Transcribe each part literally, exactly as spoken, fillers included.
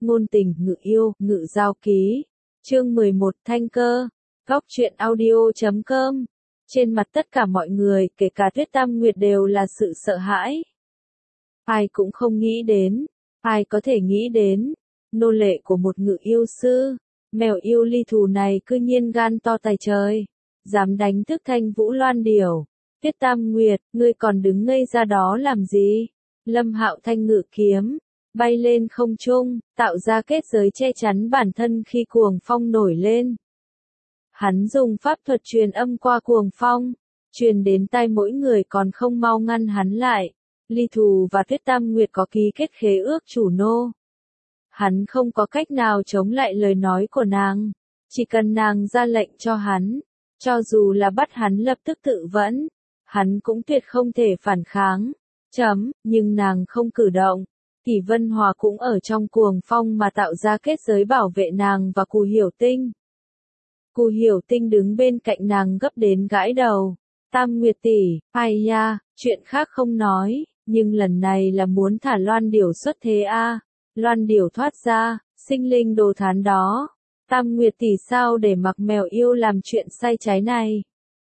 ngôn tình, ngự yêu, ngự giao ký. Chương mười một Thanh cơ. Góc truyện audio chấm com. Trên mặt tất cả mọi người, kể cả Tuyết Tam Nguyệt đều là sự sợ hãi. Ai cũng không nghĩ đến, ai có thể nghĩ đến, nô lệ của một ngự yêu sư, mèo yêu ly thù này cư nhiên gan to tài trời, dám đánh thức Thanh Vũ Loan Điểu. Tuyết Tam Nguyệt, ngươi còn đứng ngây ra đó làm gì? Lâm Hạo Thanh ngự kiếm, bay lên không trung, tạo ra kết giới che chắn bản thân khi cuồng phong nổi lên. Hắn dùng pháp thuật truyền âm qua cuồng phong, truyền đến tai mỗi người còn không mau ngăn hắn lại. Ly Thù và Tuyết Tam Nguyệt có ký kết khế ước chủ nô. Hắn không có cách nào chống lại lời nói của nàng, chỉ cần nàng ra lệnh cho hắn, cho dù là bắt hắn lập tức tự vẫn, hắn cũng tuyệt không thể phản kháng. Chấm, nhưng nàng không cử động. Kỷ Vân Hòa cũng ở trong cuồng phong mà tạo ra kết giới bảo vệ nàng và Cù Hiểu Tinh. Cù Hiểu Tinh đứng bên cạnh nàng gấp đến gãi đầu. Tam Nguyệt tỷ, ai ya, chuyện khác không nói, nhưng lần này là muốn thả Loan Điểu xuất thế a. À. Loan Điểu thoát ra, sinh linh đồ thán đó. Tam Nguyệt tỷ sao để mặc mèo yêu làm chuyện sai trái này.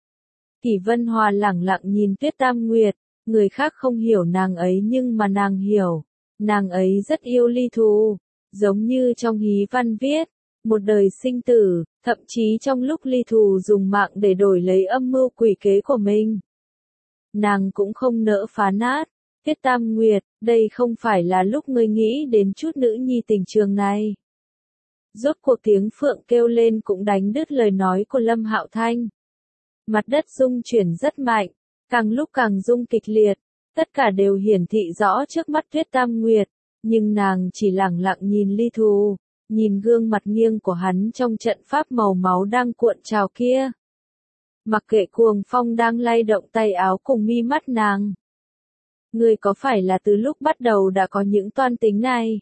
Kỷ Vân Hòa lẳng lặng nhìn Tuyết Tam Nguyệt, người khác không hiểu nàng ấy nhưng mà nàng hiểu. Nàng ấy rất yêu Ly Thù, giống như trong hí văn viết, một đời sinh tử, thậm chí trong lúc Ly Thù dùng mạng để đổi lấy âm mưu quỷ kế của mình. Nàng cũng không nỡ phá nát. Tuyết Tam Nguyệt, đây không phải là lúc ngươi nghĩ đến chút nữ nhi tình trường này. Rốt cuộc tiếng phượng kêu lên cũng đánh đứt lời nói của Lâm Hạo Thanh. Mặt đất rung chuyển rất mạnh, càng lúc càng rung kịch liệt, tất cả đều hiển thị rõ trước mắt Tuyết Tam Nguyệt, nhưng nàng chỉ lẳng lặng nhìn Ly Thù, nhìn gương mặt nghiêng của hắn trong trận pháp màu máu đang cuộn trào kia. Mặc kệ cuồng phong đang lay động tay áo cùng mi mắt nàng. Ngươi có phải là từ lúc bắt đầu đã có những toan tính này?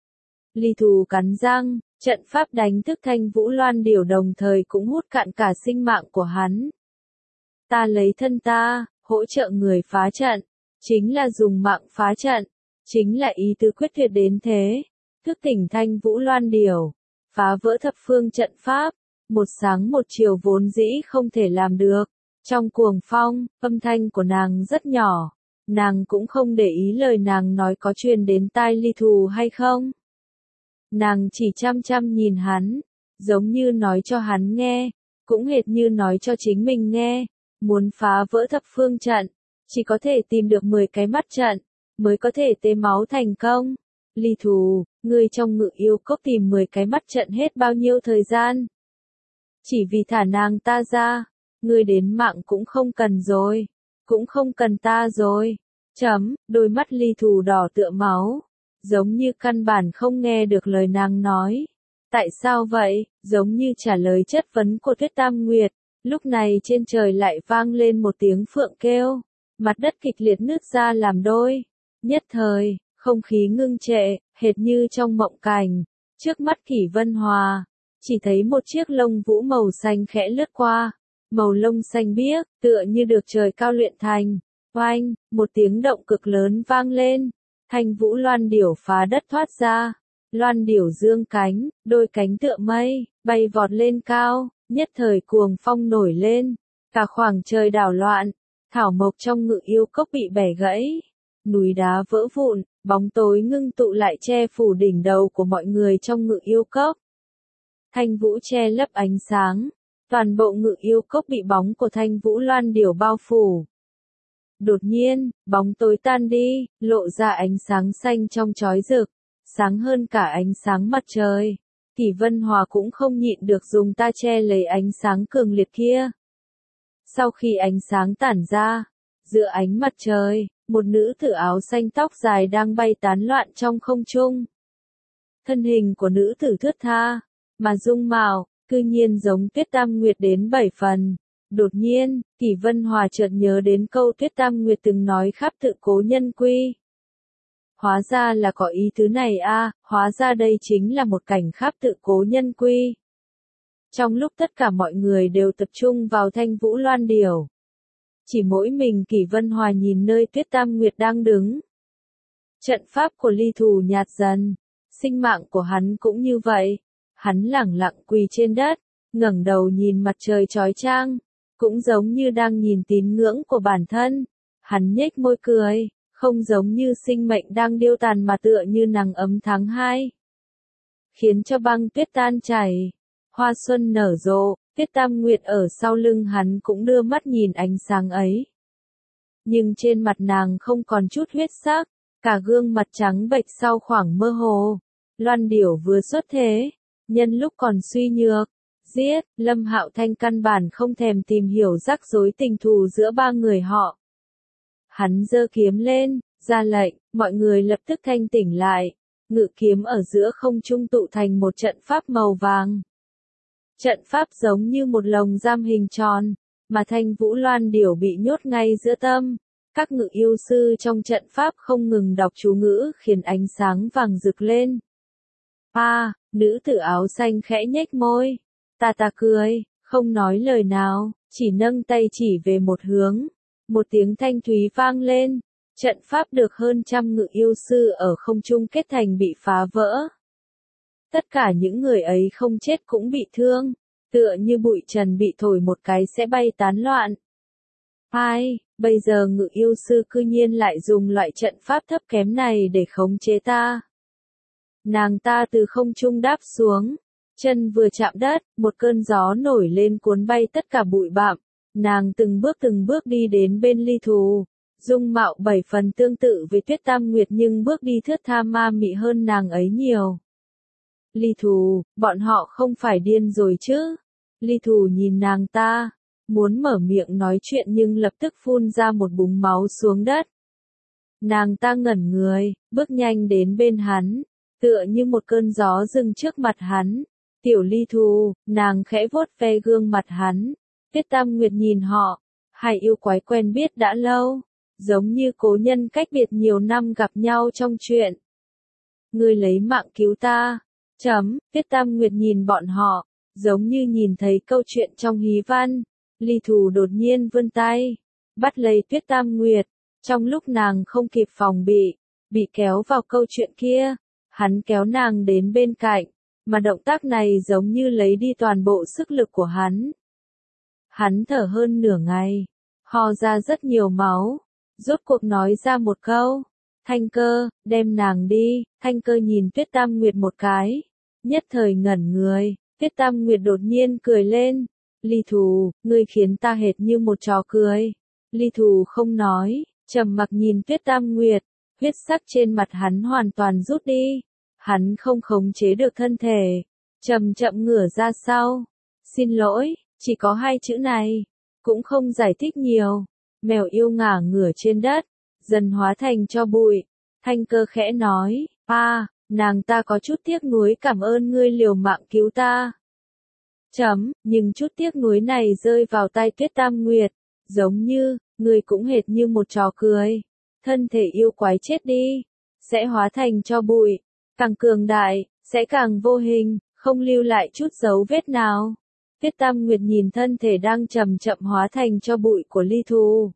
Ly Thù cắn răng, trận pháp đánh thức Thanh Vũ Loan Điểu đồng thời cũng hút cạn cả sinh mạng của hắn. Ta lấy thân ta, hỗ trợ người phá trận, chính là dùng mạng phá trận, chính là ý tứ quyết tuyệt đến thế. Thức tỉnh Thanh Vũ Loan Điểu, phá vỡ thập phương trận pháp, một sáng một chiều vốn dĩ không thể làm được. Trong cuồng phong, âm thanh của nàng rất nhỏ, nàng cũng không để ý lời nàng nói có truyền đến tai Ly Thù hay không. Nàng chỉ chăm chăm nhìn hắn, giống như nói cho hắn nghe, cũng hệt như nói cho chính mình nghe. Muốn phá vỡ thập phương trận, chỉ có thể tìm được mười cái mắt trận, mới có thể tế máu thành công. Ly Thù, ngươi trong ngự yêu cốc tìm mười cái mắt trận hết bao nhiêu thời gian? Chỉ vì thả nàng ta ra, ngươi đến mạng cũng không cần rồi, cũng không cần ta rồi. Chấm, đôi mắt Ly Thù đỏ tựa máu, giống như căn bản không nghe được lời nàng nói. Tại sao vậy? Giống như trả lời chất vấn của Tuyết Tam Nguyệt. Lúc này trên trời lại vang lên một tiếng phượng kêu, mặt đất kịch liệt nứt ra làm đôi. Nhất thời, không khí ngưng trệ, hệt như trong mộng cảnh. Trước mắt Kỷ Vân Hòa, chỉ thấy một chiếc lông vũ màu xanh khẽ lướt qua. Màu lông xanh biếc, tựa như được trời cao luyện thành. Oanh, một tiếng động cực lớn vang lên. Thanh Vũ Loan Điểu phá đất thoát ra. Loan Điểu dương cánh, đôi cánh tựa mây, bay vọt lên cao. Nhất thời cuồng phong nổi lên, cả khoảng trời đảo loạn, thảo mộc trong ngự yêu cốc bị bẻ gãy, núi đá vỡ vụn, bóng tối ngưng tụ lại che phủ đỉnh đầu của mọi người trong ngự yêu cốc. Thanh Vũ che lấp ánh sáng, toàn bộ ngự yêu cốc bị bóng của Thanh Vũ Loan Điểu bao phủ. Đột nhiên, bóng tối tan đi, lộ ra ánh sáng xanh trong chói rực, sáng hơn cả ánh sáng mặt trời. Kỷ Vân Hòa cũng không nhịn được dùng ta che lấy ánh sáng cường liệt kia. Sau khi ánh sáng tản ra, giữa ánh mặt trời, một nữ tử áo xanh tóc dài đang bay tán loạn trong không trung. Thân hình của nữ tử thướt tha, mà dung mạo, cư nhiên giống Tuyết Tam Nguyệt đến bảy phần. Đột nhiên, Kỷ Vân Hòa chợt nhớ đến câu Tuyết Tam Nguyệt từng nói khắp tự cố nhân quy. Hóa ra là có ý tứ này a, à, hóa ra đây chính là một cảnh khắp tự cố nhân quy. Trong lúc tất cả mọi người đều tập trung vào Thanh Vũ Loan Điểu, chỉ mỗi mình Kỷ Vân Hòa nhìn nơi Tuyết Tam Nguyệt đang đứng. Trận pháp của Ly Thù nhạt dần, Sinh mạng của hắn cũng như vậy. Hắn lẳng lặng quỳ trên đất, ngẩng đầu nhìn mặt trời chói chang, cũng giống như đang nhìn tín ngưỡng của bản thân. Hắn nhếch môi cười, không giống như sinh mệnh đang điêu tàn mà tựa như nắng ấm tháng hai. Khiến cho băng tuyết tan chảy, hoa xuân nở rộ, Tuyết Tam Nguyệt ở sau lưng hắn cũng đưa mắt nhìn ánh sáng ấy. Nhưng trên mặt nàng không còn chút huyết sắc, cả gương mặt trắng bệch sau khoảng mơ hồ. Loan Điểu vừa xuất thế, nhân lúc còn suy nhược, giết, Lâm Hạo Thanh căn bản không thèm tìm hiểu rắc rối tình thù giữa ba người họ. Hắn giơ kiếm lên, ra lệnh, mọi người lập tức thanh tỉnh lại, ngự kiếm ở giữa không trung tụ thành một trận pháp màu vàng. Trận pháp giống như một lồng giam hình tròn, mà Thanh Vũ Loan Điểu bị nhốt ngay giữa tâm. Các ngự yêu sư trong trận pháp không ngừng đọc chú ngữ khiến ánh sáng vàng rực lên. A, à, nữ tử áo xanh khẽ nhếch môi, ta ta cười, không nói lời nào, chỉ nâng tay chỉ về một hướng. Một tiếng thanh thúy vang lên, trận pháp được hơn trăm ngự yêu sư ở không trung kết thành bị phá vỡ. Tất cả những người ấy không chết cũng bị thương, tựa như bụi trần bị thổi một cái sẽ bay tán loạn. Ai, bây giờ ngự yêu sư cư nhiên lại dùng loại trận pháp thấp kém này để khống chế ta. Nàng ta từ không trung đáp xuống, chân vừa chạm đất, một cơn gió nổi lên cuốn bay tất cả bụi bặm. Nàng từng bước từng bước đi đến bên Ly Thù, dung mạo bảy phần tương tự với Tuyết Tam Nguyệt nhưng bước đi thướt tha ma mị hơn nàng ấy nhiều. Ly Thù, bọn họ không phải điên rồi chứ? Ly Thù nhìn nàng ta, muốn mở miệng nói chuyện nhưng lập tức phun ra một búng máu xuống đất. Nàng ta ngẩn người, bước nhanh đến bên hắn, tựa như một cơn gió dừng trước mặt hắn. Tiểu Ly Thù, nàng khẽ vuốt ve gương mặt hắn. Tuyết Tam Nguyệt nhìn họ, hai yêu quái quen biết đã lâu, giống như cố nhân cách biệt nhiều năm gặp nhau trong chuyện. Ngươi lấy mạng cứu ta. Chấm, Tuyết Tam Nguyệt nhìn bọn họ, giống như nhìn thấy câu chuyện trong hí văn. Ly Thù đột nhiên vươn tay, bắt lấy Tuyết Tam Nguyệt, trong lúc nàng không kịp phòng bị, bị kéo vào câu chuyện kia, hắn kéo nàng đến bên cạnh, mà động tác này giống như lấy đi toàn bộ sức lực của hắn. Hắn thở hơn nửa ngày, ho ra rất nhiều máu, rốt cuộc nói ra một câu, Thanh Cơ, đem nàng đi. Thanh Cơ nhìn Tuyết Tam Nguyệt một cái, nhất thời ngẩn người. Tuyết Tam Nguyệt đột nhiên cười lên, Ly Thù, ngươi khiến ta hệt như một trò cười. Ly Thù không nói, trầm mặc nhìn Tuyết Tam Nguyệt, huyết sắc trên mặt hắn hoàn toàn rút đi, hắn không khống chế được thân thể, chậm chậm ngửa ra sau, xin lỗi. Chỉ có hai chữ này, cũng không giải thích nhiều. Mèo yêu ngả ngửa trên đất, dần hóa thành tro bụi. Thanh Cơ khẽ nói, a, à, nàng ta có chút tiếc nuối cảm ơn ngươi liều mạng cứu ta. Chấm, nhưng chút tiếc nuối này rơi vào tay Tuyết Tam Nguyệt, giống như, ngươi cũng hệt như một trò cười. Thân thể yêu quái chết đi, sẽ hóa thành tro bụi, càng cường đại, sẽ càng vô hình, không lưu lại chút dấu vết nào. Tuyết Tam Nguyệt nhìn thân thể đang chậm chậm hóa thành tro bụi của Ly Thù.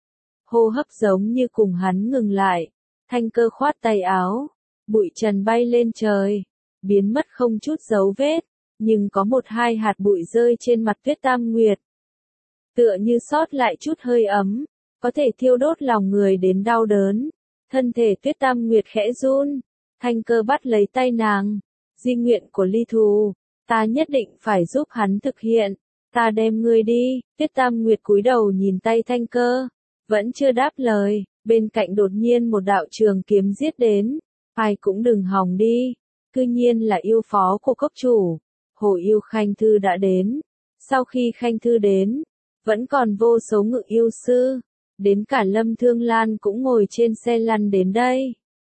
Hô hấp giống như cùng hắn ngừng lại. Thanh Cơ khoát tay áo, bụi trần bay lên trời, biến mất không chút dấu vết, nhưng có một hai hạt bụi rơi trên mặt Tuyết Tam Nguyệt. Tựa như sót lại chút hơi ấm, có thể thiêu đốt lòng người đến đau đớn. Thân thể Tuyết Tam Nguyệt khẽ run, Thanh Cơ bắt lấy tay nàng, di nguyện của Ly Thù. Ta nhất định phải giúp hắn thực hiện, ta đem ngươi đi. Tuyết Tam Nguyệt cúi đầu nhìn tay Thanh Cơ, vẫn chưa đáp lời, bên cạnh đột nhiên một đạo trường kiếm giết đến, ai cũng đừng hòng đi, cư nhiên là yêu phó của cốc chủ, Hồ Yêu Khanh Thư đã đến. Sau khi Khanh Thư đến, vẫn còn vô số ngự yêu sư, đến cả Lâm Thương Lan cũng ngồi trên xe lăn đến đây.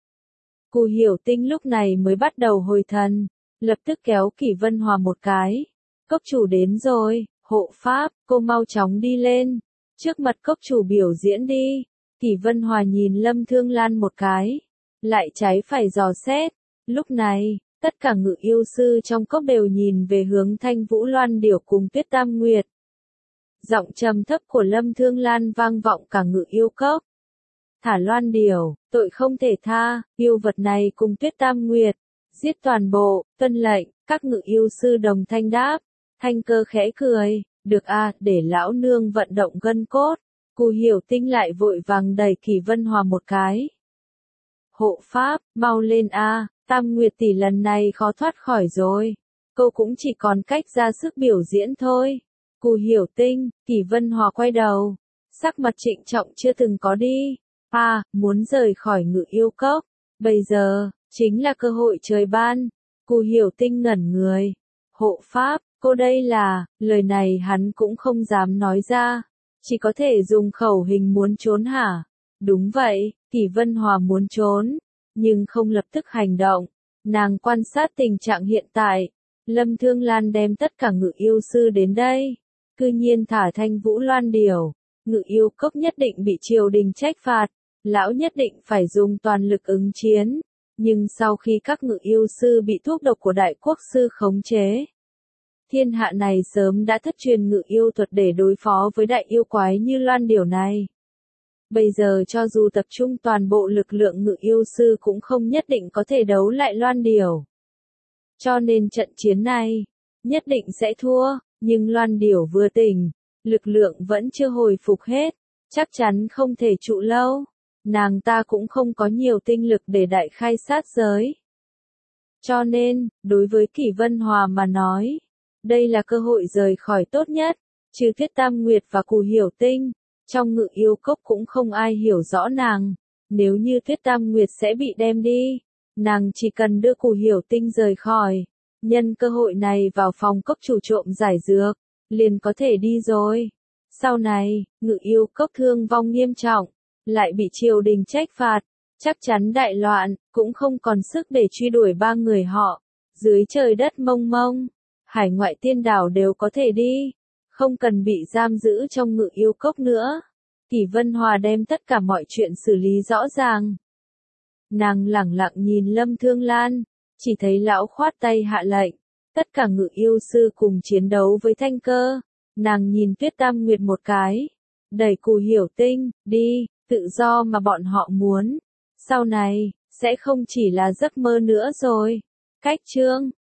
Cù Hiểu Tinh lúc này mới bắt đầu hồi thần. Lập tức kéo Kỷ Vân Hòa một cái. Cốc chủ đến rồi, hộ pháp, cô mau chóng đi lên. Trước mặt cốc chủ biểu diễn đi. Kỷ Vân Hòa nhìn Lâm Thương Lan một cái. Lại trái phải dò xét. Lúc này, tất cả ngự yêu sư trong cốc đều nhìn về hướng Thanh Vũ Loan Điểu cùng Tuyết Tam Nguyệt. Giọng trầm thấp của Lâm Thương Lan vang vọng cả ngự yêu cốc. Thả Loan Điểu, tội không thể tha, yêu vật này cùng Tuyết Tam Nguyệt. Giết toàn bộ, tuân lệnh, các ngự yêu sư đồng thanh đáp. Thanh Cơ khẽ cười, được a, để lão nương vận động gân cốt. Cù Hiểu Tinh lại vội vàng đẩy Kỷ Vân Hòa một cái. Hộ pháp, mau lên a, Tam Nguyệt tỷ lần này khó thoát khỏi rồi. Cô cũng chỉ còn cách ra sức biểu diễn thôi. Cù Hiểu Tinh, Kỷ Vân Hòa quay đầu. Sắc mặt trịnh trọng chưa từng có đi. À, muốn rời khỏi ngự yêu cốc. Bây giờ, chính là cơ hội trời ban. Cù Hiểu Tinh ngẩn người. Hộ pháp, cô đây là, lời này hắn cũng không dám nói ra. Chỉ có thể dùng khẩu hình muốn trốn hả? Đúng vậy, Kỷ Vân Hòa muốn trốn. Nhưng không lập tức hành động. Nàng quan sát tình trạng hiện tại. Lâm Thương Lan đem tất cả ngự yêu sư đến đây. Cư nhiên thả Thanh Vũ Loan Điểu. Ngự yêu cốc nhất định bị triều đình trách phạt. Lão nhất định phải dùng toàn lực ứng chiến. Nhưng sau khi các ngự yêu sư bị thuốc độc của đại quốc sư khống chế, thiên hạ này sớm đã thất truyền ngự yêu thuật để đối phó với đại yêu quái như Loan Điểu này. Bây giờ cho dù tập trung toàn bộ lực lượng ngự yêu sư cũng không nhất định có thể đấu lại Loan Điểu. Cho nên trận chiến này, nhất định sẽ thua, nhưng Loan Điểu vừa tỉnh, lực lượng vẫn chưa hồi phục hết, chắc chắn không thể trụ lâu. Nàng ta cũng không có nhiều tinh lực để đại khai sát giới. Cho nên, đối với Kỷ Vân Hòa mà nói, đây là cơ hội rời khỏi tốt nhất, trừ Thiết Tam Nguyệt và Cù Hiểu Tinh, trong ngự yêu cốc cũng không ai hiểu rõ nàng. Nếu như Thiết Tam Nguyệt sẽ bị đem đi, nàng chỉ cần đưa Cù Hiểu Tinh rời khỏi, nhân cơ hội này vào phòng cốc chủ trộm giải dược, liền có thể đi rồi. Sau này, ngự yêu cốc thương vong nghiêm trọng, lại bị triều đình trách phạt, chắc chắn đại loạn, cũng không còn sức để truy đuổi ba người họ. Dưới trời đất mông mông, hải ngoại tiên đảo đều có thể đi, không cần bị giam giữ trong ngự yêu cốc nữa. Kỷ Vân Hòa đem tất cả mọi chuyện xử lý rõ ràng. Nàng lẳng lặng nhìn Lâm Thương Lan, chỉ thấy lão khoát tay hạ lệnh, tất cả ngự yêu sư cùng chiến đấu với Thanh Cơ. Nàng nhìn Tuyết Tam Nguyệt một cái, đẩy Cù Hiểu Tinh, đi, tự do mà bọn họ muốn. Sau này, sẽ không chỉ là giấc mơ nữa rồi. Cách chương